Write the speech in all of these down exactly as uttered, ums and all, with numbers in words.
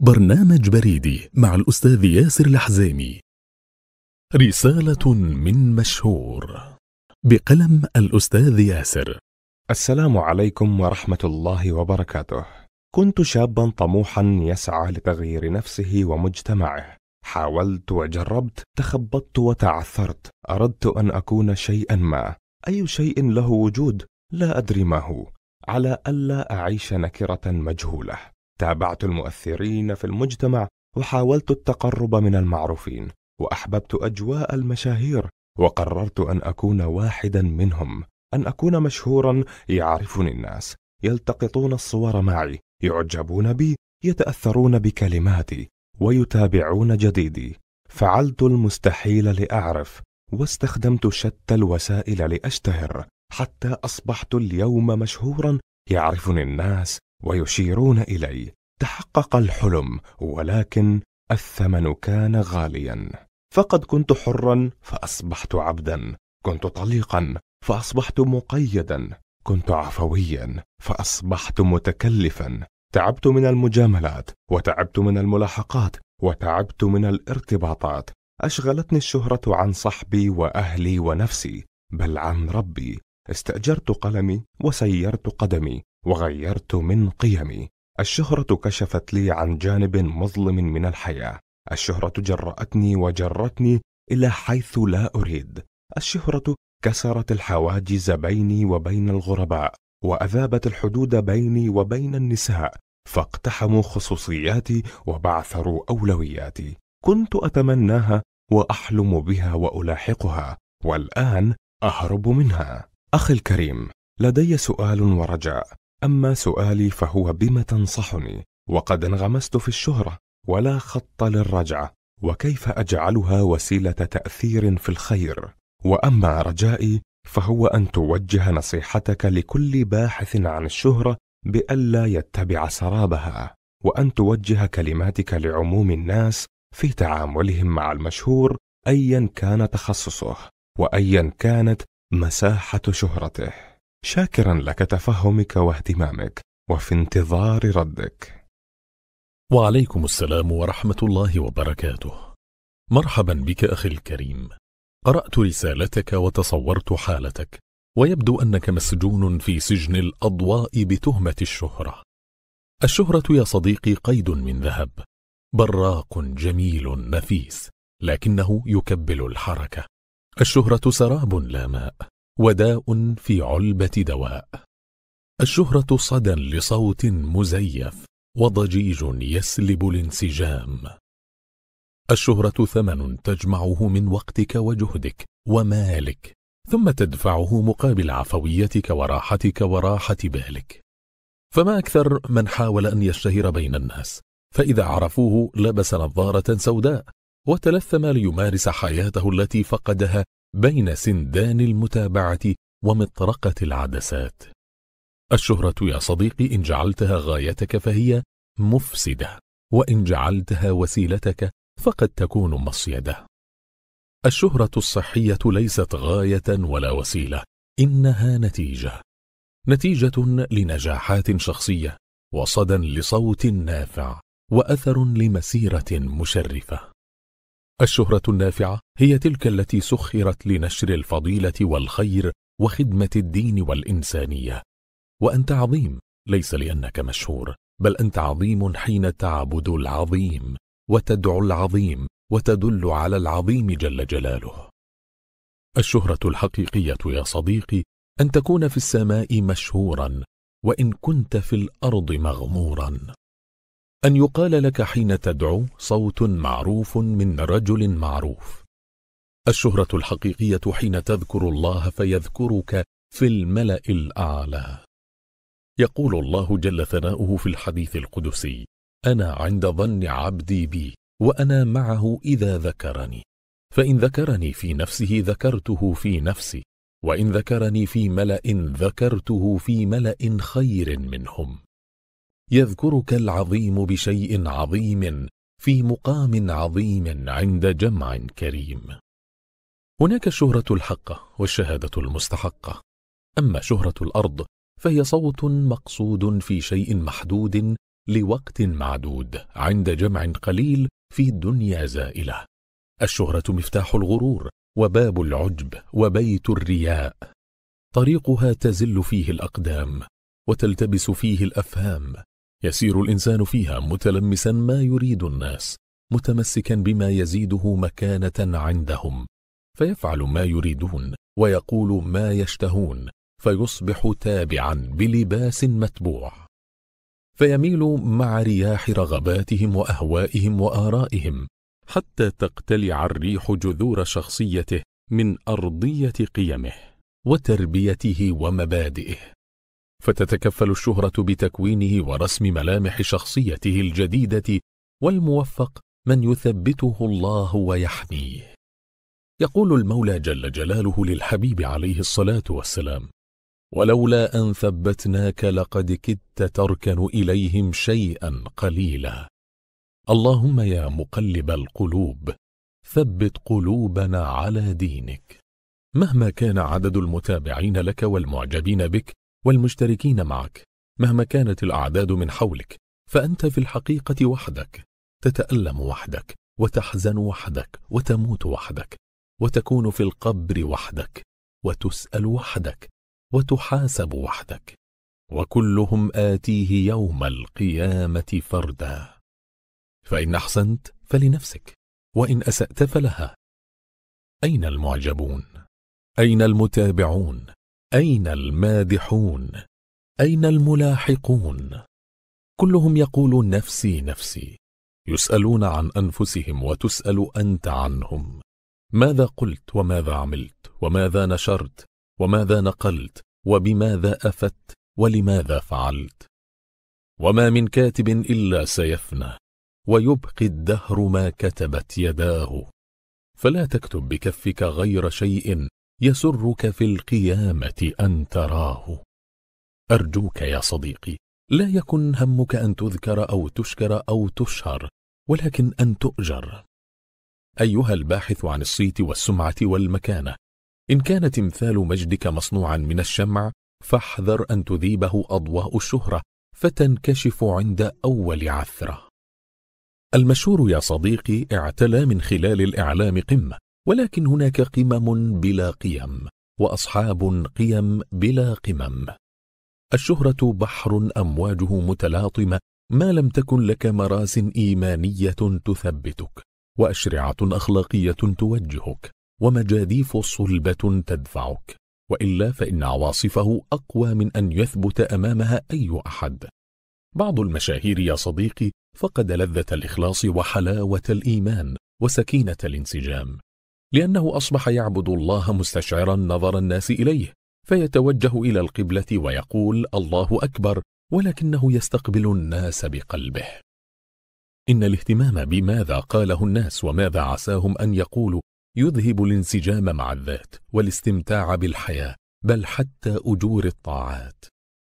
برنامج بريدي مع الأستاذ ياسر الحزيمي. رسالة من مشهور بقلم الأستاذ ياسر. السلام عليكم ورحمة الله وبركاته. كنت شابا طموحا يسعى لتغيير نفسه ومجتمعه. حاولت وجربت، تخبطت وتعثرت. أردت أن أكون شيئا ما، أي شيء له وجود لا أدري ما هو، على ألا أعيش نكرة مجهولة. تابعت المؤثرين في المجتمع وحاولت التقرب من المعروفين، وأحببت أجواء المشاهير، وقررت أن أكون واحدا منهم، أن أكون مشهورا يعرفني الناس، يلتقطون الصور معي، يعجبون بي، يتأثرون بكلماتي، ويتابعون جديدي. فعلت المستحيل لأعرف، واستخدمت شتى الوسائل لأشتهر، حتى أصبحت اليوم مشهورا يعرفني الناس ويشيرون إلي. تحقق الحلم، ولكن الثمن كان غاليا. فقد كنت حرا فأصبحت عبدا، كنت طليقا فأصبحت مقيدا، كنت عفويا فأصبحت متكلفا. تعبت من المجاملات، وتعبت من الملاحقات، وتعبت من الارتباطات. أشغلتني الشهرة عن صحبي وأهلي ونفسي، بل عن ربي. استأجرت قلمي وسيرت قدمي، وغيرت من قيمي. الشهرة كشفت لي عن جانب مظلم من الحياة. الشهرة جرأتني وجرتني إلى حيث لا أريد. الشهرة كسرت الحواجز بيني وبين الغرباء، وأذابت الحدود بيني وبين النساء، فاقتحموا خصوصياتي وبعثروا أولوياتي. كنت أتمناها وأحلم بها وألاحقها، والآن أهرب منها. أخي الكريم، لدي سؤال ورجاء. أما سؤالي فهو بما تنصحني، وقد انغمست في الشهرة ولا خط للرجعة، وكيف أجعلها وسيلة تأثير في الخير. وأما رجائي فهو أن توجه نصيحتك لكل باحث عن الشهرة بألا يتبع سرابها، وأن توجه كلماتك لعموم الناس في تعاملهم مع المشهور، أيا كان تخصصه وأيا كانت مساحة شهرته. شاكرا لك تفهمك واهتمامك، وفي انتظار ردك. وعليكم السلام ورحمة الله وبركاته. مرحبا بك أخي الكريم. قرأت رسالتك وتصورت حالتك، ويبدو أنك مسجون في سجن الأضواء بتهمة الشهرة. الشهرة يا صديقي قيد من ذهب، براق جميل نفيس، لكنه يكبل الحركة. الشهرة سراب لا ماء، وداء في علبة دواء. الشهرة صدى لصوت مزيف، وضجيج يسلب الانسجام. الشهرة ثمن تجمعه من وقتك وجهدك ومالك، ثم تدفعه مقابل عفويتك وراحتك وراحة بالك. فما أكثر من حاول أن يشتهر بين الناس، فإذا عرفوه لبس نظارة سوداء وتلثم ليمارس حياته التي فقدها بين سندان المتابعة ومطرقة العدسات. الشهرة يا صديقي إن جعلتها غايتك فهي مفسدة، وإن جعلتها وسيلتك فقد تكون مصيدة. الشهرة الصحية ليست غاية ولا وسيلة، إنها نتيجة، نتيجة لنجاحات شخصية، وصدى لصوت نافع، وأثر لمسيرة مشرفة. الشهرة النافعة هي تلك التي سخرت لنشر الفضيلة والخير وخدمة الدين والإنسانية. وأنت عظيم ليس لأنك مشهور، بل أنت عظيم حين تعبد العظيم وتدعو العظيم وتدل على العظيم جل جلاله. الشهرة الحقيقية يا صديقي أن تكون في السماء مشهورا، وإن كنت في الأرض مغمورا. أن يقال لك حين تدعو صوت معروف من رجل معروف. الشهرة الحقيقية حين تذكر الله فيذكرك في الملأ الأعلى. يقول الله جل ثناؤه في الحديث القدسي: أنا عند ظن عبدي بي، وأنا معه إذا ذكرني، فإن ذكرني في نفسه ذكرته في نفسي، وإن ذكرني في ملأ ذكرته في ملأ خير منهم. يذكرك العظيم بشيء عظيم في مقام عظيم عند جمع كريم. هناك الشهرة الحقة والشهادة المستحقة. أما شهرة الأرض فهي صوت مقصود في شيء محدود لوقت معدود عند جمع قليل في دنيا زائلة. الشهرة مفتاح الغرور وباب العجب وبيت الرياء، طريقها تزل فيه الأقدام وتلتبس فيه الأفهام، يسير الإنسان فيها متلمسا ما يريد الناس، متمسكا بما يزيده مكانة عندهم، فيفعل ما يريدون ويقول ما يشتهون، فيصبح تابعا بلباس متبوع، فيميل مع رياح رغباتهم وأهوائهم وآرائهم حتى تقتلع الريح جذور شخصيته من أرضية قيمه وتربيته ومبادئه، فتتكفل الشهرة بتكوينه ورسم ملامح شخصيته الجديدة، والموفق من يثبته الله ويحميه. يقول المولى جل جلاله للحبيب عليه الصلاة والسلام: ولولا أن ثبتناك لقد كدت تركن إليهم شيئا قليلا. اللهم يا مقلب القلوب ثبت قلوبنا على دينك. مهما كان عدد المتابعين لك والمعجبين بك والمشتركين معك، مهما كانت الأعداد من حولك، فأنت في الحقيقة وحدك، تتألم وحدك وتحزن وحدك وتموت وحدك وتكون في القبر وحدك وتسأل وحدك وتحاسب وحدك، وكلهم آتيه يوم القيامة فردا. فإن أحسنت فلنفسك، وإن أسأت فلها. أين المعجبون؟ أين المتابعون؟ أين المادحون؟ أين الملاحقون؟ كلهم يقول نفسي نفسي، يسألون عن أنفسهم وتسأل أنت عنهم. ماذا قلت وماذا عملت وماذا نشرت وماذا نقلت وبماذا أفدت ولماذا فعلت؟ وما من كاتب إلا سيفنى، ويبقي الدهر ما كتبت يداه، فلا تكتب بكفك غير شيء يسرك في القيامة أن تراه. أرجوك يا صديقي لا يكن همك أن تذكر أو تشكر أو تشهر، ولكن أن تؤجر. أيها الباحث عن الصيت والسمعة والمكانة، إن كان تمثال مجدك مصنوعا من الشمع فاحذر أن تذيبه أضواء الشهرة فتنكشف عند أول عثرة. المشهور يا صديقي اعتلى من خلال الإعلام قمة، ولكن هناك قمم بلا قيم وأصحاب قيم بلا قمم. الشهرة بحر أمواجه متلاطمة ما لم تكن لك مراس إيمانية تثبتك، وأشرعة أخلاقية توجهك، ومجاديف صلبة تدفعك، وإلا فإن عواصفه أقوى من أن يثبت أمامها أي أحد. بعض المشاهير يا صديقي فقد لذة الإخلاص وحلاوة الإيمان وسكينة الانسجام، لأنه أصبح يعبد الله مستشعرا نظر الناس إليه، فيتوجه إلى القبلة ويقول الله أكبر، ولكنه يستقبل الناس بقلبه. إن الاهتمام بماذا قاله الناس وماذا عساهم أن يقولوا يذهب الانسجام مع الذات والاستمتاع بالحياة، بل حتى أجور الطاعات.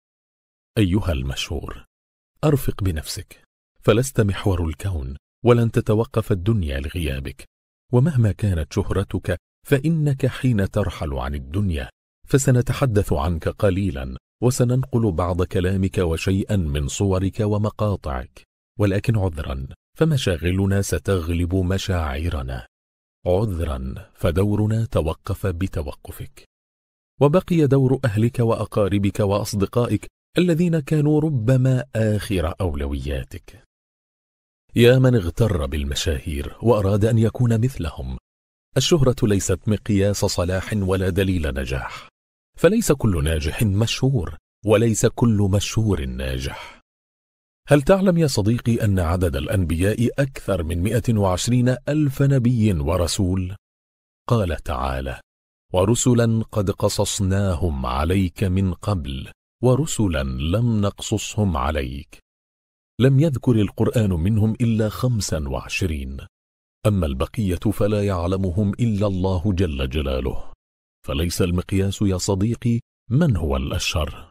أيها المشهور، أرفق بنفسك، فلست محور الكون، ولن تتوقف الدنيا لغيابك، ومهما كانت شهرتك فإنك حين ترحل عن الدنيا فسنتحدث عنك قليلا، وسننقل بعض كلامك وشيئا من صورك ومقاطعك، ولكن عذرا فمشاغلنا ستغلب مشاعرنا، عذرا فدورنا توقف بتوقفك، وبقي دور أهلك وأقاربك وأصدقائك الذين كانوا ربما آخر أولوياتك. يا من اغتر بالمشاهير وأراد أن يكون مثلهم، الشهرة ليست مقياس صلاح ولا دليل نجاح، فليس كل ناجح مشهور، وليس كل مشهور ناجح. هل تعلم يا صديقي أن عدد الأنبياء أكثر من مئة وعشرين ألف نبي ورسول؟ قال تعالى: ورسلا قد قصصناهم عليك من قبل ورسلا لم نقصصهم عليك. لم يذكر القرآن منهم إلا خمسا وعشرين، أما البقية فلا يعلمهم إلا الله جل جلاله. فليس المقياس يا صديقي من هو الأشهر.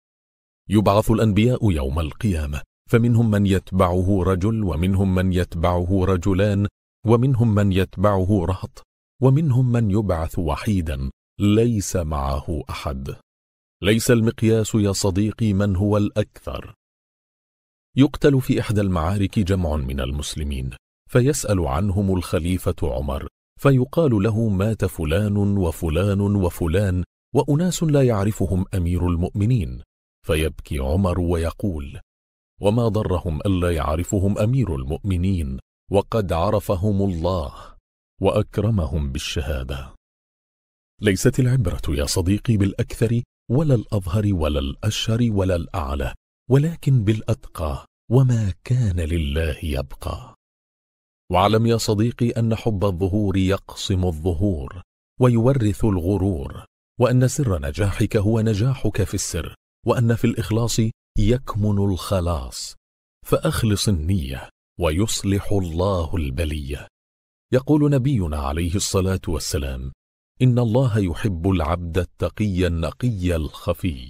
يبعث الأنبياء يوم القيامة، فمنهم من يتبعه رجل، ومنهم من يتبعه رجلان، ومنهم من يتبعه رهط، ومنهم من يبعث وحيدا ليس معه أحد. ليس المقياس يا صديقي من هو الأكثر. يقتل في إحدى المعارك جمع من المسلمين، فيسأل عنهم الخليفة عمر، فيقال له مات فلان وفلان وفلان، وأناس لا يعرفهم أمير المؤمنين، فيبكي عمر ويقول: وما ضرهم ألا يعرفهم أمير المؤمنين، وقد عرفهم الله وأكرمهم بالشهادة. ليست العبرة يا صديقي بالأكثر ولا الأظهر ولا الأشهر ولا الأعلى، ولكن بالأتقى، وما كان لله يبقى. واعلم يا صديقي أن حب الظهور يقصم الظهور ويورث الغرور، وأن سر نجاحك هو نجاحك في السر، وأن في الإخلاص يكمن الخلاص، فأخلص النية ويصلح الله البلية. يقول نبينا عليه الصلاة والسلام: إن الله يحب العبد التقي النقي الخفي.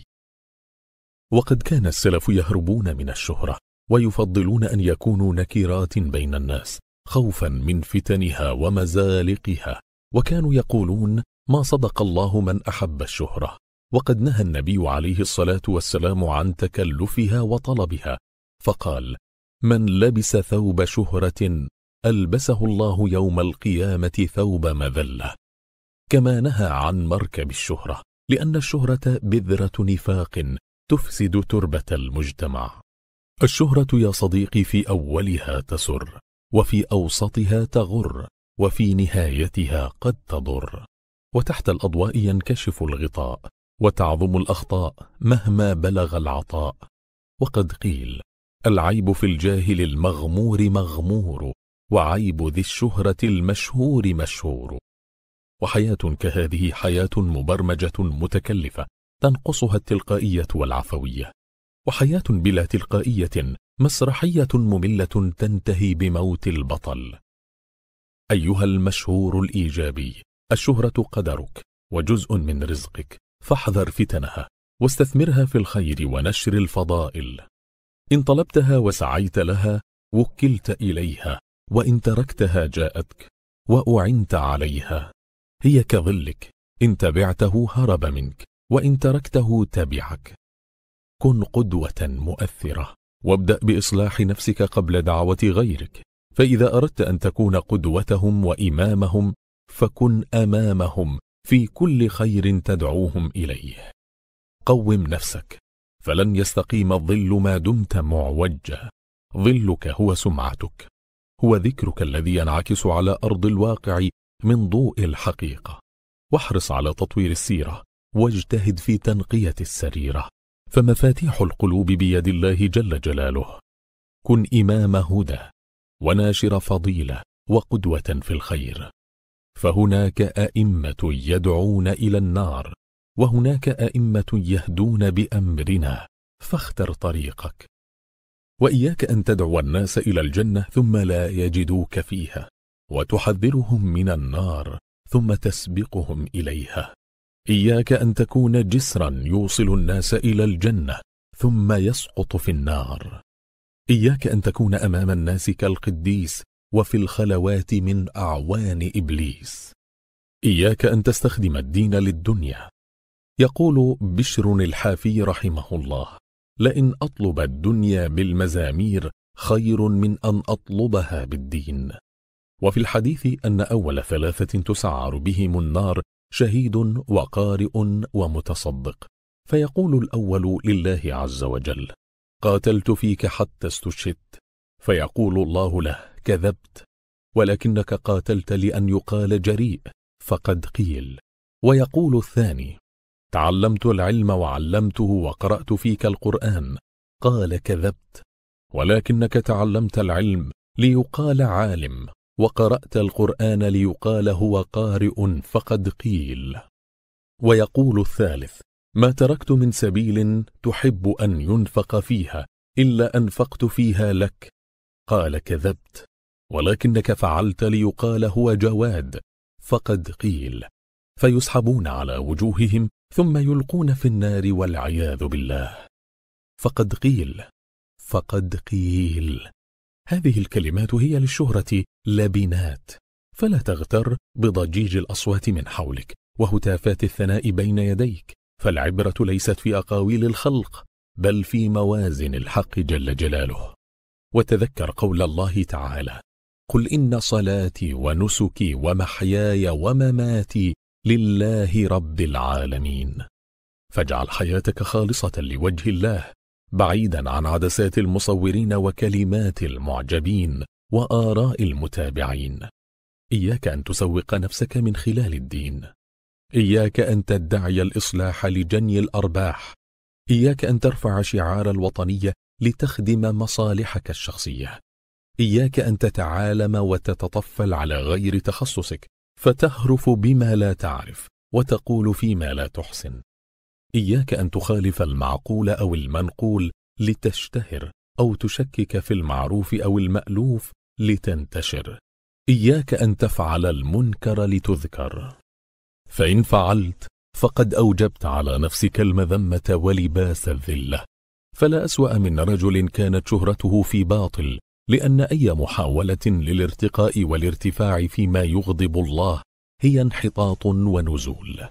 وقد كان السلف يهربون من الشهرة، ويفضلون أن يكونوا نكرات بين الناس خوفا من فتنها ومزالقها، وكانوا يقولون: ما صدق الله من أحب الشهرة. وقد نهى النبي عليه الصلاة والسلام عن تكلفها وطلبها، فقال: من لبس ثوب شهرة ألبسه الله يوم القيامة ثوب مذلة. كما نهى عن مركب الشهرة، لأن الشهرة بذرة نفاق تفسد تربة المجتمع. الشهرة يا صديقي في أولها تسر، وفي أوسطها تغر، وفي نهايتها قد تضر. وتحت الأضواء ينكشف الغطاء، وتعظم الأخطاء مهما بلغ العطاء. وقد قيل: العيب في الجاهل المغمور مغمور، وعيب ذي الشهرة المشهور مشهور. وحياة كهذه حياة مبرمجة متكلفة تنقصها التلقائية والعفوية، وحياة بلا تلقائية مسرحية مملة تنتهي بموت البطل. أيها المشهور الإيجابي، الشهرة قدرك وجزء من رزقك، فاحذر فتنها واستثمرها في الخير ونشر الفضائل. إن طلبتها وسعيت لها وكلت إليها، وإن تركتها جاءتك وأعنت عليها. هي كظلك، إن تبعته هرب منك، وإن تركته تبعك. كن قدوة مؤثرة، وابدأ بإصلاح نفسك قبل دعوة غيرك، فإذا أردت أن تكون قدوتهم وإمامهم فكن أمامهم في كل خير تدعوهم إليه. قوم نفسك، فلن يستقيم الظل ما دمت معوجا. ظلك هو سمعتك، هو ذكرك الذي ينعكس على أرض الواقع من ضوء الحقيقة. واحرص على تطوير السيرة، واجتهد في تنقية السريرة، فمفاتيح القلوب بيد الله جل جلاله. كن إمام هدى وناشر فضيلة وقدوة في الخير، فهناك أئمة يدعون إلى النار، وهناك أئمة يهدون بأمرنا، فاختر طريقك. وإياك أن تدعو الناس إلى الجنة ثم لا يجدوك فيها، وتحذرهم من النار ثم تسبقهم إليها. إياك أن تكون جسرا يوصل الناس إلى الجنة ثم يسقط في النار. إياك أن تكون أمام الناس كالقديس، وفي الخلوات من أعوان إبليس. إياك أن تستخدم الدين للدنيا. يقول بشر الحافي رحمه الله: لئن أطلب الدنيا بالمزامير خير من أن أطلبها بالدين. وفي الحديث أن أول ثلاثة تسعر بهم النار شهيد وقارئ ومتصدق، فيقول الأول لله عز وجل: قاتلت فيك حتى استشهدت، فيقول الله له: كذبت، ولكنك قاتلت لأن يقال جريء، فقد قيل. ويقول الثاني: تعلمت العلم وعلمته وقرأت فيك القرآن، قال كذبت، ولكنك تعلمت العلم ليقال عالم، وقرأت القرآن ليقال هو قارئ، فقد قيل. ويقول الثالث: ما تركت من سبيل تحب أن ينفق فيها إلا أنفقت فيها لك، قال كذبت، ولكنك فعلت ليقال هو جواد، فقد قيل. فيسحبون على وجوههم ثم يلقون في النار والعياذ بالله، فقد قيل، فقد قيل. هذه الكلمات هي للشهرة لبنات، فلا تغتر بضجيج الأصوات من حولك وهتافات الثناء بين يديك، فالعبرة ليست في أقاويل الخلق، بل في موازن الحق جل جلاله. وتذكر قول الله تعالى: قل إن صلاتي ونسكي ومحياي ومماتي لله رب العالمين. فاجعل حياتك خالصة لوجه الله، بعيدا عن عدسات المصورين وكلمات المعجبين وآراء المتابعين. إياك أن تسوق نفسك من خلال الدين، إياك أن تدعي الإصلاح لجني الأرباح، إياك أن ترفع شعار الوطنية لتخدم مصالحك الشخصية، إياك أن تتعالم وتتطفل على غير تخصصك فتهرف بما لا تعرف وتقول فيما لا تحسن، إياك أن تخالف المعقول أو المنقول لتشتهر أو تشكك في المعروف أو المألوف لتنتشر، إياك أن تفعل المنكر لتذكر، فإن فعلت فقد أوجبت على نفسك المذمة ولباس الذلة. فلا أسوأ من رجل كانت شهرته في باطل، لأن أي محاولة للارتقاء والارتفاع فيما يغضب الله هي انحطاط ونزول.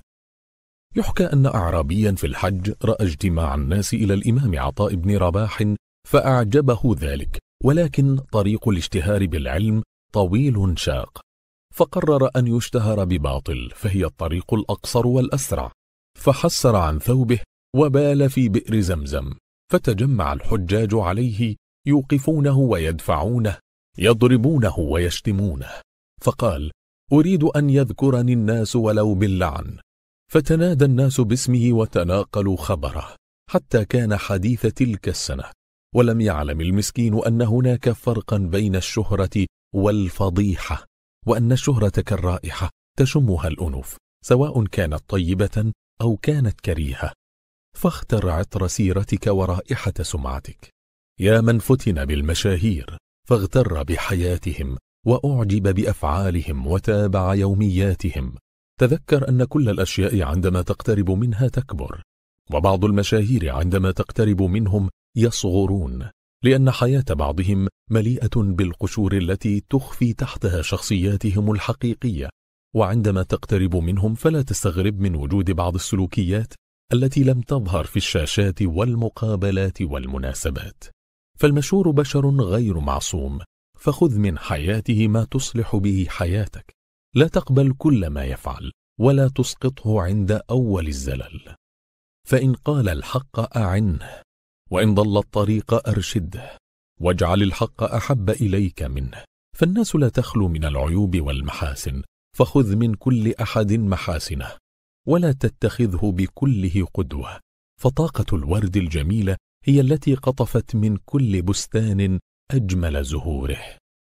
يحكى أن أعرابيا في الحج رأى اجتماع الناس إلى الإمام عطاء بن رباح فأعجبه ذلك، ولكن طريق الاشتهار بالعلم طويل شاق، فقرر أن يشتهر بباطل، فهي الطريق الأقصر والأسرع، فحسر عن ثوبه وبال في بئر زمزم، فتجمع الحجاج عليه يوقفونه ويدفعونه، يضربونه ويشتمونه، فقال: أريد أن يذكرني الناس ولو باللعن، فتنادى الناس باسمه وتناقلوا خبره حتى كان حديث تلك السنة، ولم يعلم المسكين أن هناك فرقا بين الشهرة والفضيحة، وأن الشهرة كالرائحة تشمها الأنوف سواء كانت طيبة أو كانت كريهة، فاختر عطر سيرتك ورائحة سمعتك. يا من فتن بالمشاهير فاغتر بحياتهم وأعجب بأفعالهم وتابع يومياتهم، تذكر أن كل الأشياء عندما تقترب منها تكبر، وبعض المشاهير عندما تقترب منهم يصغرون، لأن حياة بعضهم مليئة بالقشور التي تخفي تحتها شخصياتهم الحقيقية، وعندما تقترب منهم فلا تستغرب من وجود بعض السلوكيات التي لم تظهر في الشاشات والمقابلات والمناسبات. فالمشهور بشر غير معصوم، فخذ من حياته ما تصلح به حياتك، لا تقبل كل ما يفعل ولا تسقطه عند أول الزلل، فإن قال الحق أعنه، وإن ضل الطريق أرشده، واجعل الحق أحب إليك منه. فالناس لا تخلو من العيوب والمحاسن، فخذ من كل أحد محاسنه ولا تتخذه بكله قدوة، فطاقة الورد الجميلة هي التي قطفت من كل بستان أجمل زهوره،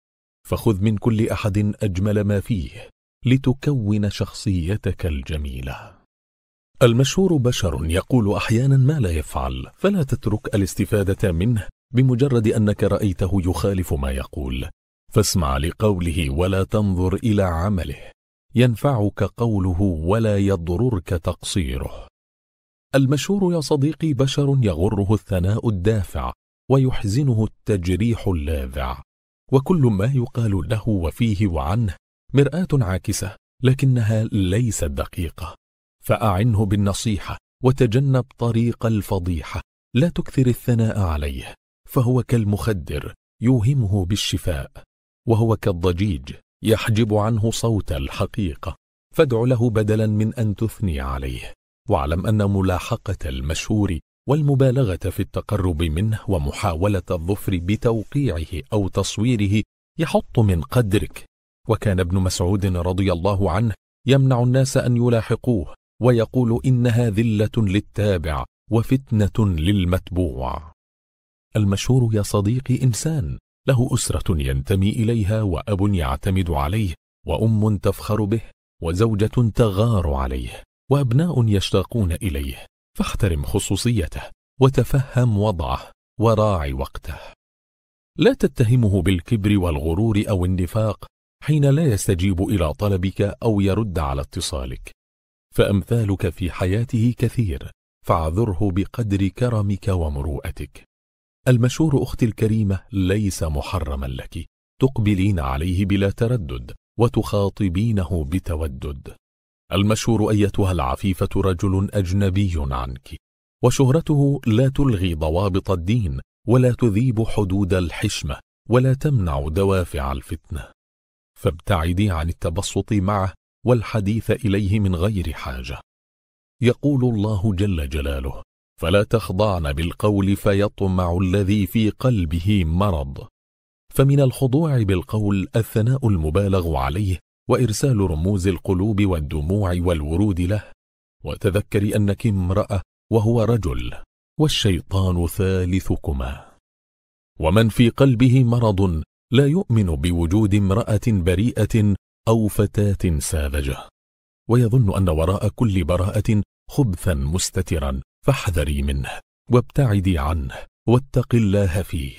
فخذ من كل أحد أجمل ما فيه لتكون شخصيتك الجميلة. المشهور بشر يقول أحيانا ما لا يفعل، فلا تترك الاستفادة منه بمجرد أنك رأيته يخالف ما يقول، فاسمع لقوله ولا تنظر إلى عمله، ينفعك قوله ولا يضررك تقصيره. المشهور يا صديقي بشر يغره الثناء الدافع ويحزنه التجريح اللاذع، وكل ما يقال له وفيه وعنه مرآة عاكسة لكنها ليست دقيقة، فأعنه بالنصيحة وتجنب طريق الفضيحة، لا تكثر الثناء عليه، فهو كالمخدر يوهمه بالشفاء، وهو كالضجيج يحجب عنه صوت الحقيقة، فادع له بدلا من أن تثني عليه، واعلم أن ملاحقة المشهور والمبالغة في التقرب منه ومحاولة الظفر بتوقيعه أو تصويره يحط من قدرك. وكان ابن مسعود رضي الله عنه يمنع الناس أن يلاحقوه ويقول إنها ذلة للتابع وفتنة للمتبوع. المشهور يا صديقي إنسان له أسرة ينتمي إليها، وأب يعتمد عليه، وأم تفخر به، وزوجة تغار عليه، وأبناء يشتاقون إليه، فاحترم خصوصيته وتفهم وضعه وراعي وقته. لا تتهمه بالكبر والغرور أو النفاق حين لا يستجيب إلى طلبك أو يرد على اتصالك، فأمثالك في حياته كثير، فاعذره بقدر كرمك ومروءتك. المشهور أختي الكريمة ليس محرما لك، تقبلين عليه بلا تردد وتخاطبينه بتودد. المشهور أيتها العفيفة رجل أجنبي عنك، وشهرته لا تلغي ضوابط الدين ولا تذيب حدود الحشمة، ولا تمنع دوافع الفتنة، فابتعدي عن التبسط معه والحديث إليه من غير حاجة. يقول الله جل جلاله: فلا تخضعن بالقول فيطمع الذي في قلبه مرض. فمن الخضوع بالقول الثناء المبالغ عليه وإرسال رموز القلوب والدموع والورود له. وتذكري أنك امرأة وهو رجل، والشيطان ثالثكما. ومن في قلبه مرض لا يؤمن بوجود امرأة بريئة أو فتاة ساذجة، ويظن أن وراء كل براءة خبثا مستترا، فاحذري منه وابتعدي عنه واتق الله فيه.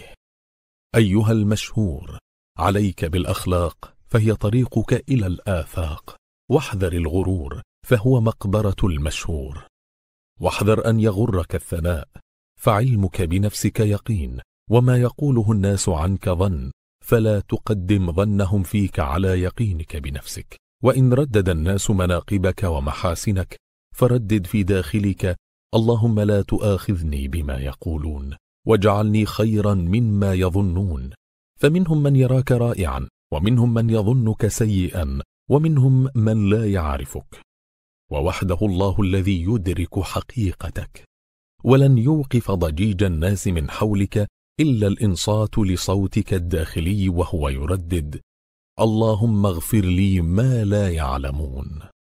أيها المشهور، عليك بالأخلاق فهي طريقك إلى الآفاق، واحذر الغرور فهو مقبرة المشهور. واحذر أن يغرك الثناء، فعلمك بنفسك يقين، وما يقوله الناس عنك ظن، فلا تقدم ظنهم فيك على يقينك بنفسك. وإن ردد الناس مناقبك ومحاسنك، فردد في داخلك: اللهم لا تؤاخذني بما يقولون، واجعلني خيرا مما يظنون. فمنهم من يراك رائعا، ومنهم من يظنك سيئا، ومنهم من لا يعرفك. ووحده الله الذي يدرك حقيقتك، ولن يوقف ضجيج الناس من حولك إلا الإنصات لصوتك الداخلي وهو يردد: اللهم اغفر لي ما لا يعلمون.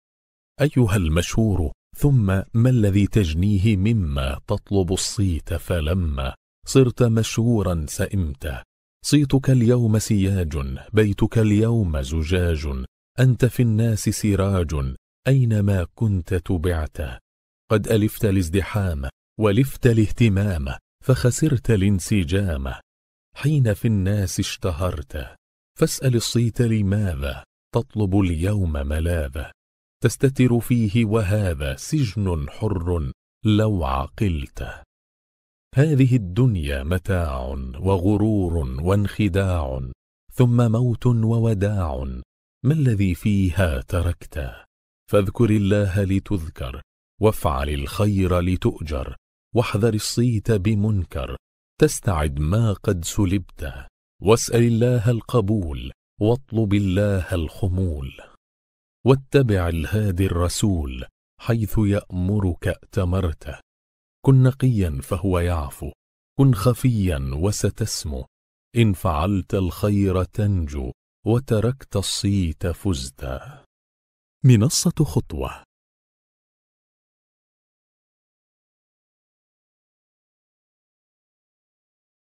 أيها المشهور، ثم ما الذي تجنيه مما تطلب الصيت؟ فلما صرت مشهورا سئمت. صيتك اليوم سياج، بيتك اليوم زجاج، أنت في الناس سراج، أينما كنت تبعت. قد ألفت الازدحام ولفت الاهتمام، فخسرت الانسجام. حين في الناس اشتهرت، فاسأل الصيت لماذا تطلب اليوم ملاذا. تستتر فيه وهذا سجن حر لو عقلت. هذه الدنيا متاع وغرور وانخداع، ثم موت ووداع. ما الذي فيها تركت؟ فاذكر الله لتذكر، وافعل الخير لتؤجر. واحذر الصيت بمنكر، تستعد ما قد سلبت. واسأل الله القبول، واطلب الله الخمول. واتبع الهادي الرسول، حيث يأمرك ائتمرت. كن نقيا فهو يعفو، كن خفيا وستسمو. إن فعلت الخير تنجو، وتركت الصيت فزت. منصة خطوة